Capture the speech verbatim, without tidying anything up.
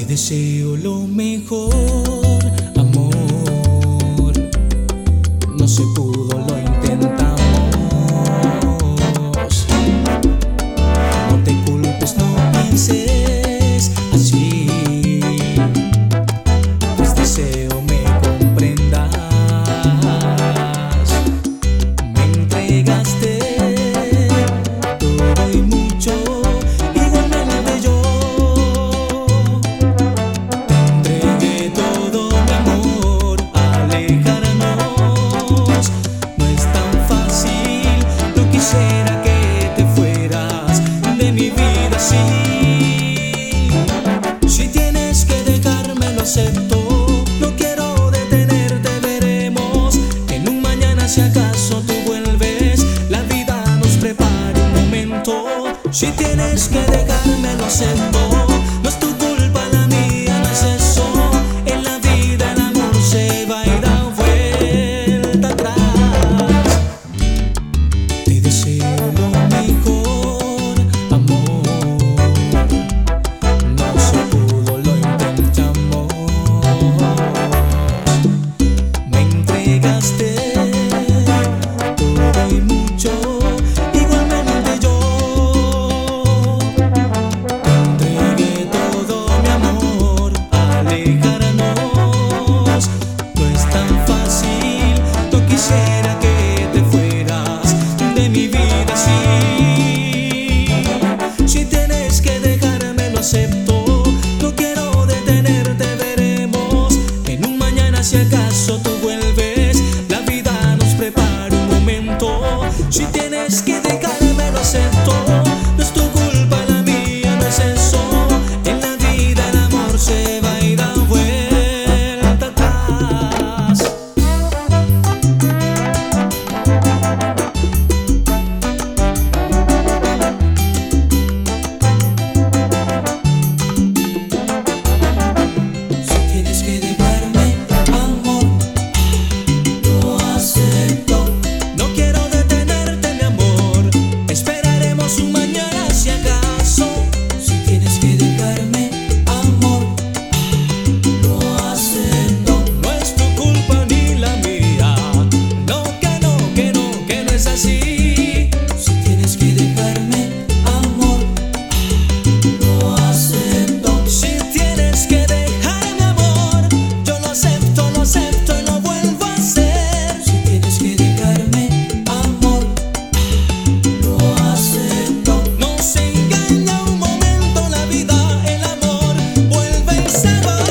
deseo lo mejor, amor. No se pudo, lo intentamos. No te culpes, no pienses así. Pues deseo me comprendas. Me entregaste todo y mucho. Quisiera que te fueras de mi vida así. Si tienes que dejarme, lo acepto. No quiero detenerte, veremos en un mañana si acaso tú vuelves. La vida nos prepara un momento. Si tienes que dejarme, lo acepto. No es tu culpa, la mía, no es eso. En la vida el amor se va y da vuelta atrás. Deseo lo mejor, amor. No se pudo, lo intentamos. Me entregaste todo y mucho, igualmente yo. Te entregué todo mi amor, alejarnos no es tan fácil. No quisiera que te fueras de mi vida así. Si tienes que dejarme, lo acepto. No quiero detenerte, veremos en un mañana si acaso tú vuelves. La vida nos prepara un momento. Si tienes que dejarme, lo acepto. No es tu culpa, la mía, no es eso. En la vida el amor se va y da vuelta atrás. Un mañana si acaso. Si tienes que dejarme, amor, lo acepto. No es tu culpa ni la mía. No, que no, que no, que no es así. Si tienes que dejarme, amor, lo acepto. Si tienes que dejarme, amor, yo lo acepto, lo acepto y lo vuelvo a hacer. Si tienes que dejarme, amor, lo acepto. Se engaña un momento la vida, el amor vuelve y se va.